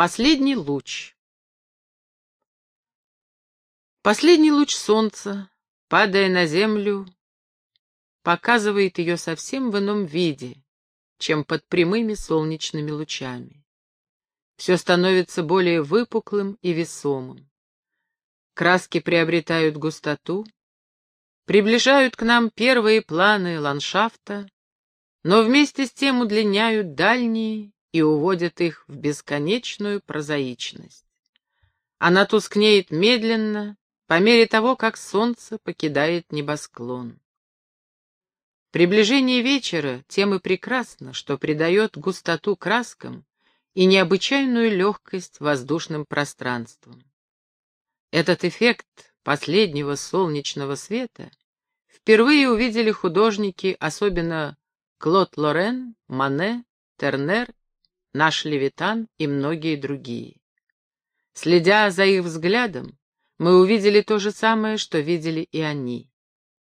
Последний луч. Последний луч солнца, падая на землю, показывает ее совсем в ином виде, чем под прямыми солнечными лучами. Все становится более выпуклым и весомым. Краски приобретают густоту, приближают к нам первые планы ландшафта, но вместе с тем удлиняют дальние и уводят их в бесконечную прозаичность. Она тускнеет медленно, по мере того, как солнце покидает небосклон. Приближение вечера тем и прекрасно, что придает густоту краскам и необычайную легкость воздушным пространствам. Этот эффект последнего солнечного света впервые увидели художники, особенно Клод Лорен, Мане, Тернер, наш Левитан и многие другие. Следя за их взглядом, мы увидели то же самое, что видели и они.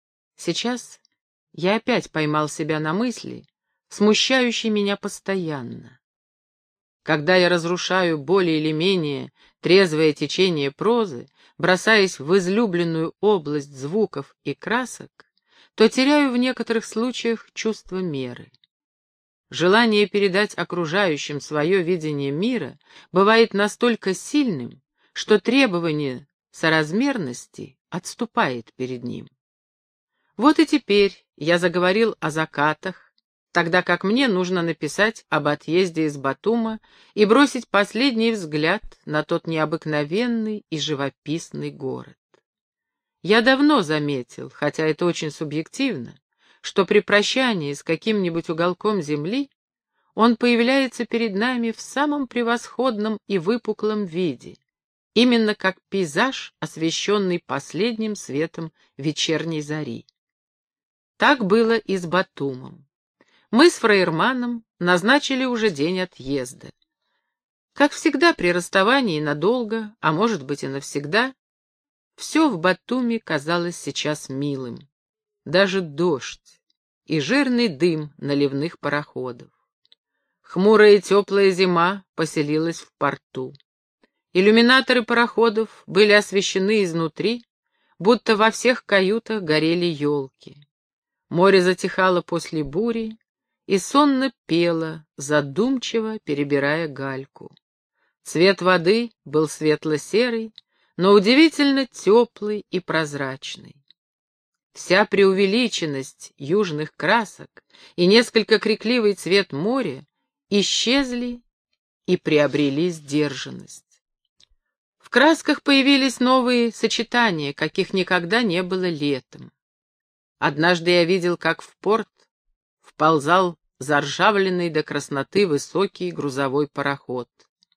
Сейчас я опять поймал себя на мысли, смущающей меня постоянно. Когда я разрушаю более или менее трезвое течение прозы, бросаясь в излюбленную область звуков и красок, то теряю в некоторых случаях чувство меры. Желание передать окружающим свое видение мира бывает настолько сильным, что требование соразмерности отступает перед ним. Вот и теперь я заговорил о закатах, тогда как мне нужно написать об отъезде из Батума и бросить последний взгляд на тот необыкновенный и живописный город. Я давно заметил, хотя это очень субъективно, что при прощании с каким-нибудь уголком земли он появляется перед нами в самом превосходном и выпуклом виде, именно как пейзаж, освещенный последним светом вечерней зари. Так было и с Батумом. Мы с фраерманом назначили уже день отъезда. Как всегда при расставании надолго, а может быть и навсегда, все в Батуме казалось сейчас милым. Даже дождь и жирный дым наливных пароходов. Хмурая и теплая зима поселилась в порту. Иллюминаторы пароходов были освещены изнутри, будто во всех каютах горели елки. Море затихало после бури и сонно пело, задумчиво перебирая гальку. Цвет воды был светло-серый, но удивительно теплый и прозрачный. Вся преувеличенность южных красок и несколько крикливый цвет моря исчезли и приобрели сдержанность. В красках появились новые сочетания, каких никогда не было летом. Однажды я видел, как в порт вползал заржавленный до красноты высокий грузовой пароход.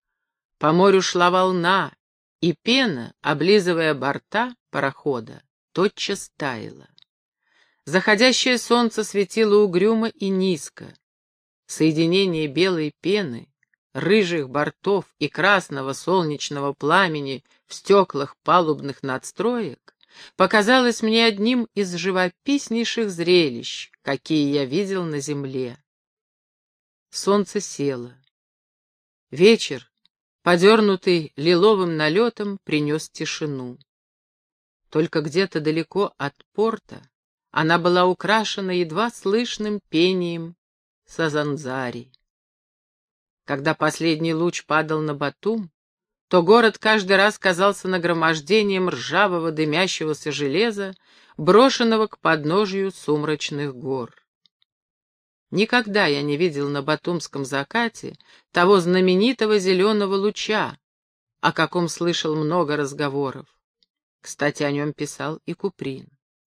По морю шла волна, и пена, облизывая борта парохода, тотчас таяла. Заходящее солнце светило угрюмо и низко. Соединение белой пены, рыжих бортов и красного солнечного пламени в стеклах палубных надстроек показалось мне одним из живописнейших зрелищ, какие я видел на земле. Солнце село. Вечер, подернутый лиловым налетом, принес тишину. Только где-то далеко от порта она была украшена едва слышным пением сазанзари. Когда последний луч падал на Батум, то город каждый раз казался нагромождением ржавого дымящегося железа, брошенного к подножию сумрачных гор. Никогда я не видел на батумском закате того знаменитого зеленого луча, о каком слышал много разговоров. Кстати, о нем писал и Куприн.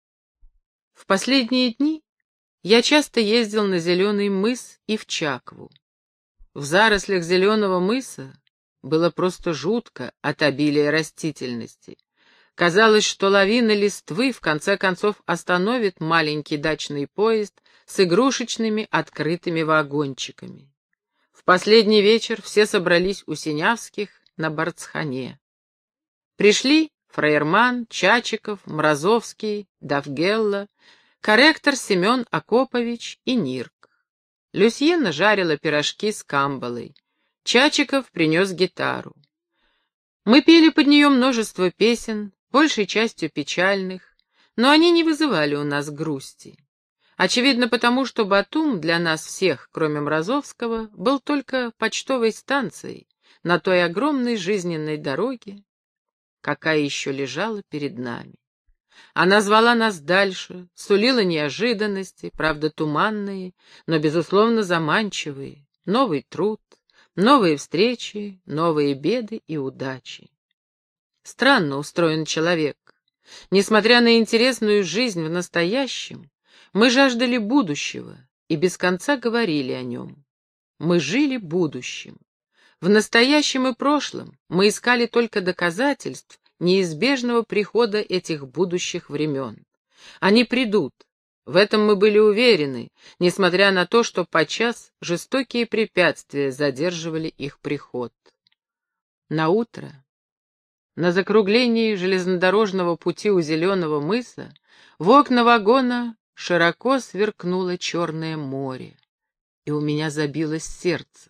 В последние дни я часто ездил на Зеленый мыс и в Чакву. В зарослях Зеленого мыса было просто жутко от обилия растительности. Казалось, что лавина листвы в конце концов остановит маленький дачный поезд с игрушечными открытыми вагончиками. В последний вечер все собрались у Синявских на Барцхане. Пришли фраерман, Чачиков, Мразовский, Давгелла, корректор Семен Акопович и Нирк. Люсьена жарила пирожки с камбалой. Чачиков принес гитару. Мы пели под нее множество песен, большей частью печальных, но они не вызывали у нас грусти. Очевидно, потому что Батум для нас всех, кроме Мразовского, был только почтовой станцией на той огромной жизненной дороге, какая еще лежала перед нами. Она звала нас дальше, сулила неожиданности, правда туманные, но, безусловно, заманчивые, новый труд, новые встречи, новые беды и удачи. Странно устроен человек. Несмотря на интересную жизнь в настоящем, мы жаждали будущего и без конца говорили о нем. Мы жили будущим. В настоящем и прошлом мы искали только доказательств неизбежного прихода этих будущих времен. Они придут. В этом мы были уверены, несмотря на то, что подчас жестокие препятствия задерживали их приход. Наутро, на закруглении железнодорожного пути у Зеленого мыса, в окна вагона широко сверкнуло черное море, и у меня забилось сердце.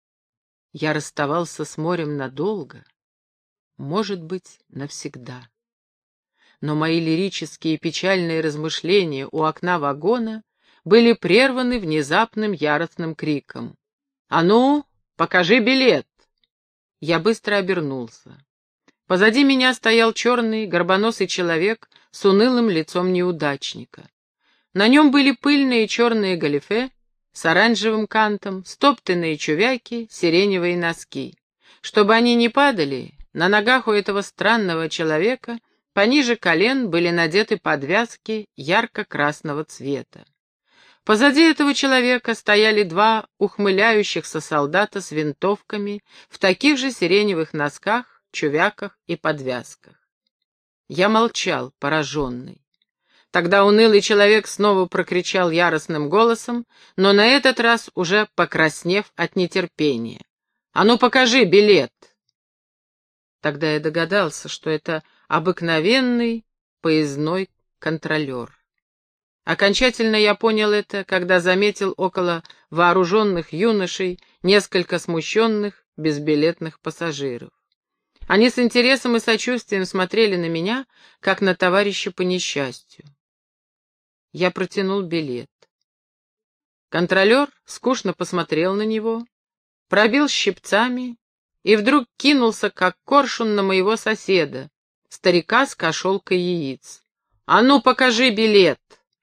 Я расставался с морем надолго, может быть, навсегда. Но мои лирические и печальные размышления у окна вагона были прерваны внезапным яростным криком. «А ну, покажи билет!» Я быстро обернулся. Позади меня стоял черный, горбоносый человек с унылым лицом неудачника. На нем были пыльные черные галифе с оранжевым кантом, стоптанные чувяки, сиреневые носки. Чтобы они не падали, на ногах у этого странного человека пониже колен были надеты подвязки ярко-красного цвета. Позади этого человека стояли два ухмыляющихся солдата с винтовками в таких же сиреневых носках, чувяках и подвязках. Я молчал, пораженный. Тогда унылый человек снова прокричал яростным голосом, но на этот раз уже покраснев от нетерпения. «А ну покажи билет!» Тогда я догадался, что это обыкновенный поездной контролер. Окончательно я понял это, когда заметил около вооруженных юношей несколько смущенных безбилетных пассажиров. Они с интересом и сочувствием смотрели на меня, как на товарища по несчастью. Я протянул билет. Контролер скучно посмотрел на него, пробил щипцами и вдруг кинулся, как коршун, на моего соседа, старика с кошелкой яиц. «А ну, покажи билет!»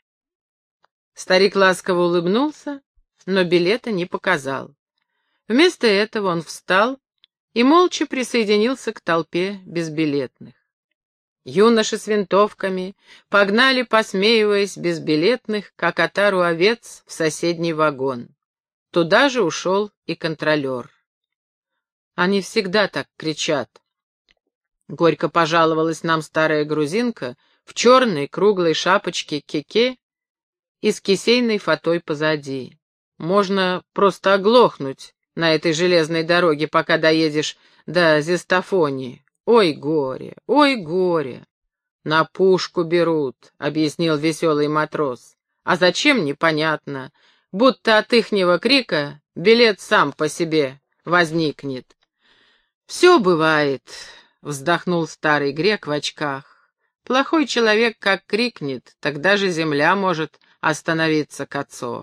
Старик ласково улыбнулся, но билета не показал. Вместо этого он встал и молча присоединился к толпе безбилетных. Юноши с винтовками погнали, посмеиваясь, безбилетных, как отару овец, в соседний вагон. Туда же ушел и контролер. Они всегда так кричат. Горько пожаловалась нам старая грузинка в черной круглой шапочке кеке и с кисейной фатой позади. Можно просто оглохнуть на этой железной дороге, пока доедешь до Зистофонии. Ой, горе, ой, горе. На пушку берут, объяснил веселый матрос. А зачем, непонятно. Будто от ихнего крика билет сам по себе возникнет. Все бывает, вздохнул старый грек в очках. Плохой человек как крикнет, тогда же земля может остановиться к отцу.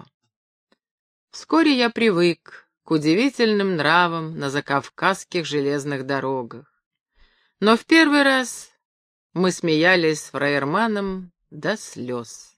Вскоре я привык к удивительным нравам на закавказских железных дорогах. Но в первый раз мы смеялись с фраерманом до слез.